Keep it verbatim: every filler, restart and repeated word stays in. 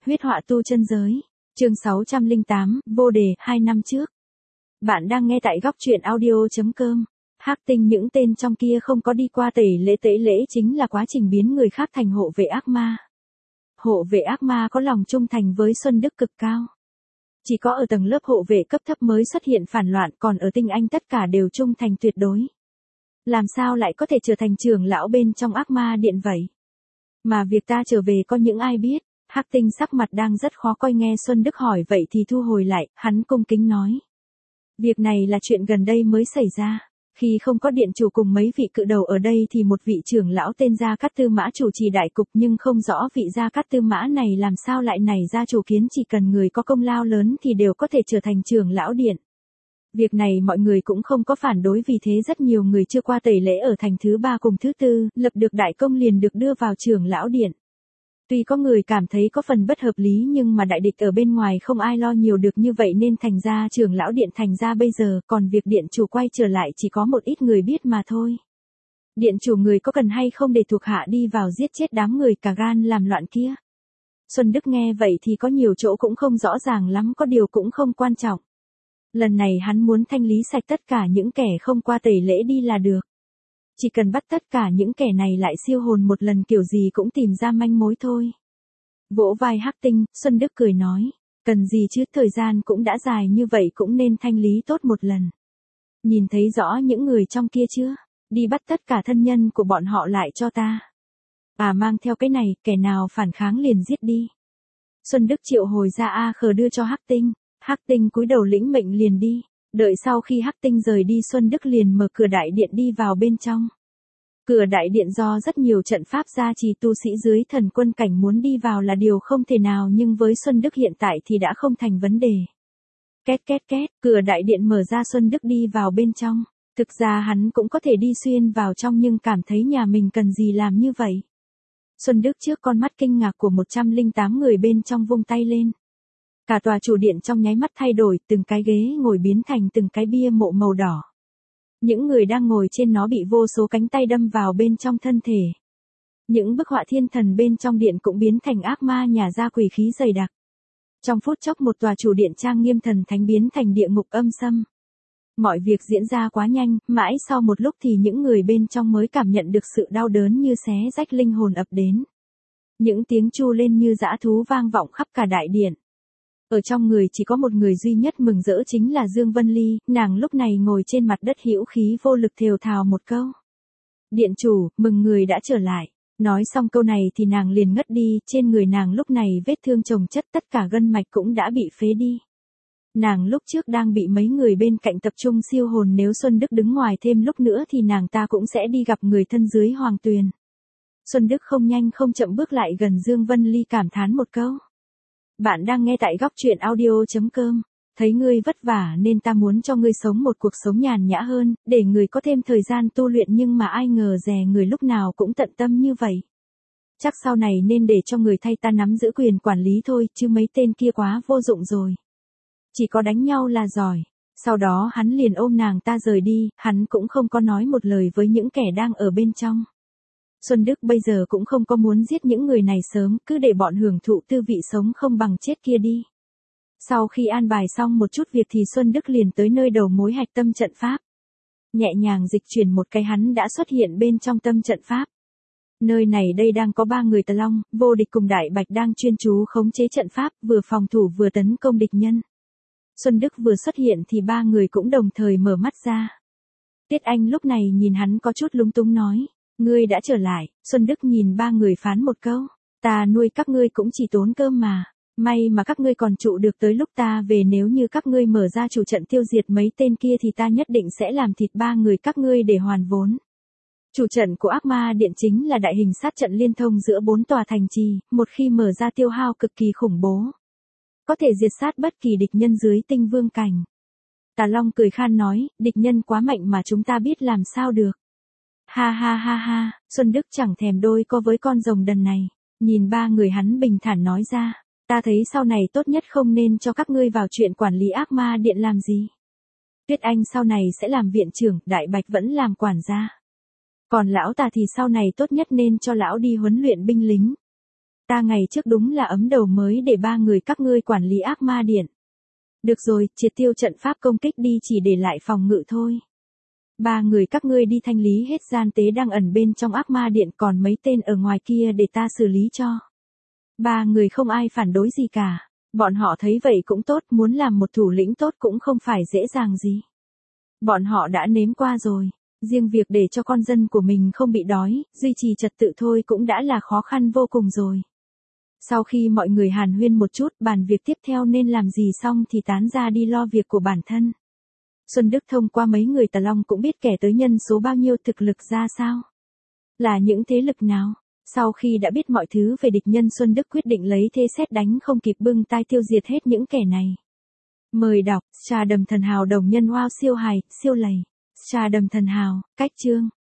Huyết họa tu chân giới. Chương sáu trăm lẻ tám, vô đề, hai năm trước. Bạn đang nghe tại góc truyện audio.com. Hắc tinh những tên trong kia không có đi qua tẩy lễ tẩy lễ chính là quá trình biến người khác thành hộ vệ ác ma. Hộ vệ ác ma có lòng trung thành với Xuân Đức cực cao. Chỉ có ở tầng lớp hộ vệ cấp thấp mới xuất hiện phản loạn, còn ở tinh anh tất cả đều trung thành tuyệt đối. Làm sao lại có thể trở thành trưởng lão bên trong ác ma điện vậy? Mà việc ta trở về có những ai biết? Hắc tinh sắc mặt đang rất khó coi nghe Xuân Đức hỏi vậy thì thu hồi lại, hắn cung kính nói. Việc này là chuyện gần đây mới xảy ra. Khi không có điện chủ cùng mấy vị cự đầu ở đây thì một vị trưởng lão tên Gia Cát Tư Mã chủ trì đại cục, nhưng không rõ vị Gia Cát Tư Mã này làm sao lại nảy ra chủ kiến chỉ cần người có công lao lớn thì đều có thể trở thành trưởng lão điện. Việc này mọi người cũng không có phản đối, vì thế rất nhiều người chưa qua tẩy lễ ở thành thứ ba cùng thứ tư, lập được đại công liền được đưa vào trưởng lão điện. Tuy có người cảm thấy có phần bất hợp lý nhưng mà đại địch ở bên ngoài không ai lo nhiều được như vậy nên thành ra trưởng lão điện thành ra bây giờ, còn việc điện chủ quay trở lại chỉ có một ít người biết mà thôi. Điện chủ người có cần hay không để thuộc hạ đi vào giết chết đám người cả gan làm loạn kia? Xuân Đức nghe vậy thì có nhiều chỗ cũng không rõ ràng lắm, có điều cũng không quan trọng. Lần này hắn muốn thanh lý sạch tất cả những kẻ không qua tẩy lễ đi là được. Chỉ cần bắt tất cả những kẻ này lại siêu hồn một lần kiểu gì cũng tìm ra manh mối thôi. Vỗ vai Hắc tinh, Xuân Đức cười nói, cần gì chứ, thời gian cũng đã dài như vậy cũng nên thanh lý tốt một lần. Nhìn thấy rõ những người trong kia chưa? Đi bắt tất cả thân nhân của bọn họ lại cho ta. À, mang theo cái này, kẻ nào phản kháng liền giết đi. Xuân Đức triệu hồi ra A Khờ đưa cho Hắc tinh. Hắc tinh cúi đầu lĩnh mệnh liền đi. Đợi sau khi Hắc tinh rời đi, Xuân Đức liền mở cửa đại điện đi vào bên trong. Cửa đại điện do rất nhiều trận pháp gia trì, tu sĩ dưới thần quân cảnh muốn đi vào là điều không thể nào, nhưng với Xuân Đức hiện tại thì đã không thành vấn đề. Két két két, cửa đại điện mở ra, Xuân Đức đi vào bên trong. Thực ra hắn cũng có thể đi xuyên vào trong nhưng cảm thấy nhà mình cần gì làm như vậy. Xuân Đức trước con mắt kinh ngạc của một trăm lẻ tám người bên trong vung tay lên. Cả tòa chủ điện trong nháy mắt thay đổi, từng cái ghế ngồi biến thành từng cái bia mộ màu đỏ. Những người đang ngồi trên nó bị vô số cánh tay đâm vào bên trong thân thể. Những bức họa thiên thần bên trong điện cũng biến thành ác ma nhả ra quỷ khí dày đặc. Trong phút chốc một tòa chủ điện trang nghiêm thần thánh biến thành địa ngục âm sâm. Mọi việc diễn ra quá nhanh, mãi sau một lúc thì những người bên trong mới cảm nhận được sự đau đớn như xé rách linh hồn ập đến. Những tiếng chu lên như dã thú vang vọng khắp cả đại điện. Ở trong người chỉ có một người duy nhất mừng rỡ, chính là Dương Vân Ly, nàng lúc này ngồi trên mặt đất hữu khí vô lực thều thào một câu. Điện chủ, mừng người đã trở lại. Nói xong câu này thì nàng liền ngất đi, trên người nàng lúc này vết thương chồng chất, tất cả gân mạch cũng đã bị phế đi. Nàng lúc trước đang bị mấy người bên cạnh tập trung siêu hồn, nếu Xuân Đức đứng ngoài thêm lúc nữa thì nàng ta cũng sẽ đi gặp người thân dưới hoàng tuyền. Xuân Đức không nhanh không chậm bước lại gần Dương Vân Ly, cảm thán một câu. Bạn đang nghe tại góc truyện audio.com. Thấy ngươi vất vả nên ta muốn cho ngươi sống một cuộc sống nhàn nhã hơn, để người có thêm thời gian tu luyện, nhưng mà ai ngờ dè người lúc nào cũng tận tâm như vậy. Chắc sau này nên để cho người thay ta nắm giữ quyền quản lý thôi, chứ mấy tên kia quá vô dụng rồi. Chỉ có đánh nhau là giỏi. Sau đó hắn liền ôm nàng ta rời đi, hắn cũng không có nói một lời với những kẻ đang ở bên trong. Xuân Đức bây giờ cũng không có muốn giết những người này sớm, cứ để bọn hưởng thụ tư vị sống không bằng chết kia đi. Sau khi an bài xong một chút việc thì Xuân Đức liền tới nơi đầu mối hạch tâm trận pháp. Nhẹ nhàng dịch chuyển một cái, hắn đã xuất hiện bên trong tâm trận pháp. Nơi này đây đang có ba người Tà Long, Vô Địch cùng Đại Bạch đang chuyên chú khống chế trận pháp, vừa phòng thủ vừa tấn công địch nhân. Xuân Đức vừa xuất hiện thì ba người cũng đồng thời mở mắt ra. Tiết Anh lúc này nhìn hắn có chút lúng túng nói. Ngươi đã trở lại. Xuân Đức nhìn ba người phán một câu. Ta nuôi các ngươi cũng chỉ tốn cơm mà. May mà các ngươi còn trụ được tới lúc ta về, nếu như các ngươi mở ra chủ trận tiêu diệt mấy tên kia thì ta nhất định sẽ làm thịt ba người các ngươi để hoàn vốn. Chủ trận của ác ma điện chính là đại hình sát trận liên thông giữa bốn tòa thành trì, một khi mở ra tiêu hao cực kỳ khủng bố. Có thể diệt sát bất kỳ địch nhân dưới tinh vương cảnh. Tà Long cười khan nói, địch nhân quá mạnh mà chúng ta biết làm sao được. Ha ha ha ha, Xuân Đức chẳng thèm đôi co với con rồng đần này. Nhìn ba người hắn bình thản nói ra, ta thấy sau này tốt nhất không nên cho các ngươi vào chuyện quản lý ác ma điện làm gì. Tuyết Anh sau này sẽ làm viện trưởng, Đại Bạch vẫn làm quản gia. Còn lão ta thì sau này tốt nhất nên cho lão đi huấn luyện binh lính. Ta ngày trước đúng là ấm đầu mới để ba người các ngươi quản lý ác ma điện. Được rồi, triệt tiêu trận pháp công kích đi, chỉ để lại phòng ngự thôi. Ba người các ngươi đi thanh lý hết gian tế đang ẩn bên trong ác ma điện, còn mấy tên ở ngoài kia để ta xử lý cho. Ba người không ai phản đối gì cả. Bọn họ thấy vậy cũng tốt, muốn làm một thủ lĩnh tốt cũng không phải dễ dàng gì. Bọn họ đã nếm qua rồi. Riêng việc để cho con dân của mình không bị đói, duy trì trật tự thôi cũng đã là khó khăn vô cùng rồi. Sau khi mọi người hàn huyên một chút, bàn việc tiếp theo nên làm gì xong thì tán ra đi lo việc của bản thân. Xuân Đức thông qua mấy người Tà Long cũng biết kẻ tới nhân số bao nhiêu, thực lực ra sao. Là những thế lực nào. Sau khi đã biết mọi thứ về địch nhân, Xuân Đức quyết định lấy thế xét đánh không kịp bưng tai tiêu diệt hết những kẻ này. Mời đọc, Trà Đầm Thần Hào đồng nhân wow siêu hài, siêu lầy. Trà Đầm Thần Hào, cách chương.